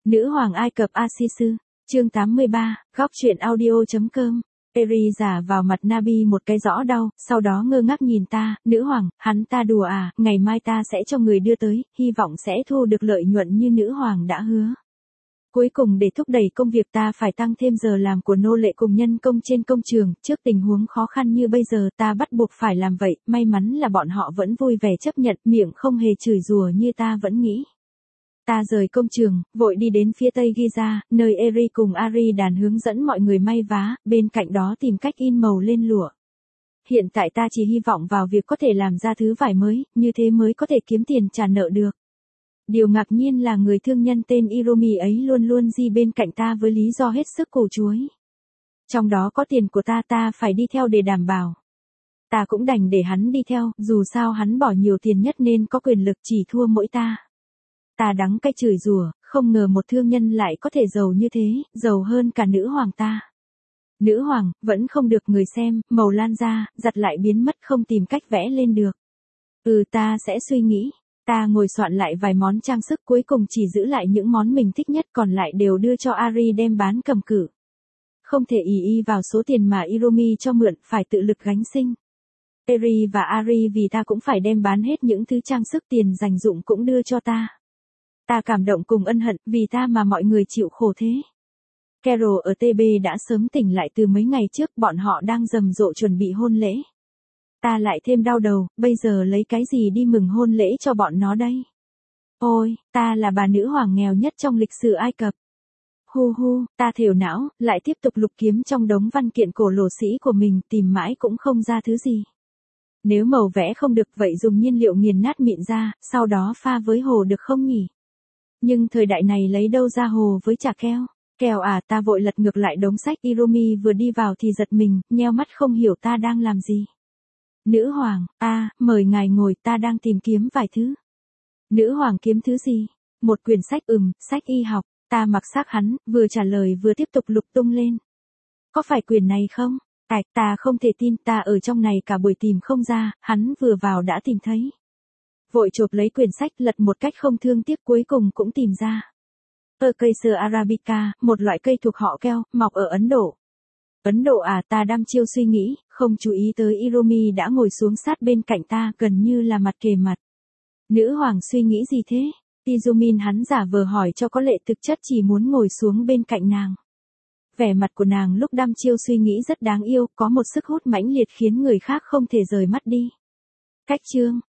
Nữ hoàng Ai Cập Asisu, chương 83, góc truyện audio.com. Eri giả vào mặt Nabi một cái rõ đau, sau đó ngơ ngác nhìn ta, nữ hoàng, hắn ta đùa à, ngày mai ta sẽ cho người đưa tới, hy vọng sẽ thu được lợi nhuận như nữ hoàng đã hứa. Cuối cùng để thúc đẩy công việc ta phải tăng thêm giờ làm của nô lệ cùng nhân công trên công trường, trước tình huống khó khăn như bây giờ ta bắt buộc phải làm vậy, may mắn là bọn họ vẫn vui vẻ chấp nhận, miệng không hề chửi rủa như ta vẫn nghĩ. Ta rời công trường, vội đi đến phía tây Giza, nơi Eri cùng Ari đàn hướng dẫn mọi người may vá, bên cạnh đó tìm cách in màu lên lụa. Hiện tại ta chỉ hy vọng vào việc có thể làm ra thứ vải mới, như thế mới có thể kiếm tiền trả nợ được. Điều ngạc nhiên là người thương nhân tên Iromi ấy luôn luôn đi bên cạnh ta với lý do hết sức củ chuối. Trong đó có tiền của ta phải đi theo để đảm bảo. Ta cũng đành để hắn đi theo, dù sao hắn bỏ nhiều tiền nhất nên có quyền lực chỉ thua mỗi ta. Ta đắng cay chửi rủa, không ngờ một thương nhân lại có thể giàu như thế, giàu hơn cả nữ hoàng ta. Nữ hoàng, vẫn không được người xem, màu lan ra, giặt lại biến mất không tìm cách vẽ lên được. Ta sẽ suy nghĩ. Ta ngồi soạn lại vài món trang sức cuối cùng chỉ giữ lại những món mình thích nhất còn lại đều đưa cho Ari đem bán cầm cự. Không thể ỷ vào số tiền mà Iromi cho mượn, phải tự lực gánh sinh. Eri và Ari vì ta cũng phải đem bán hết những thứ trang sức tiền dành dụng cũng đưa cho ta. Ta cảm động cùng ân hận, vì ta mà mọi người chịu khổ thế. Carol ở TB đã sớm tỉnh lại từ mấy ngày trước, bọn họ đang rầm rộ chuẩn bị hôn lễ. Ta lại thêm đau đầu, bây giờ lấy cái gì đi mừng hôn lễ cho bọn nó đây? Ôi, ta là bà nữ hoàng nghèo nhất trong lịch sử Ai Cập. Ta thều não, lại tiếp tục lục kiếm trong đống văn kiện cổ lỗ sĩ của mình, tìm mãi cũng không ra thứ gì. Nếu màu vẽ không được vậy dùng nhiên liệu nghiền nát mịn ra, sau đó pha với hồ được không nhỉ? Nhưng thời đại này lấy đâu ra hồ với chả keo? Kèo à, ta vội lật ngược lại đống sách. Iromi vừa đi vào thì giật mình, nheo mắt không hiểu ta đang làm gì. Nữ hoàng, mời ngài ngồi, ta đang tìm kiếm vài thứ. Nữ hoàng kiếm thứ gì? Một quyển sách, sách y học. Ta mặc xác hắn, vừa trả lời vừa tiếp tục lục tung lên. Có phải quyển này không? Ta không thể tin, ta ở trong này cả buổi tìm không ra, hắn vừa vào đã tìm thấy. Vội chộp lấy quyển sách lật một cách không thương tiếc cuối cùng cũng tìm ra. Acacia arabica, một loại cây thuộc họ keo, mọc ở Ấn Độ. Ấn Độ à, ta đăm chiêu suy nghĩ, không chú ý tới Iromi đã ngồi xuống sát bên cạnh ta, gần như là mặt kề mặt. Nữ hoàng suy nghĩ gì thế? Tizumin hắn giả vờ hỏi cho có lệ, thực chất chỉ muốn ngồi xuống bên cạnh nàng. Vẻ mặt của nàng lúc đăm chiêu suy nghĩ rất đáng yêu, có một sức hút mãnh liệt khiến người khác không thể rời mắt đi. Cách chương,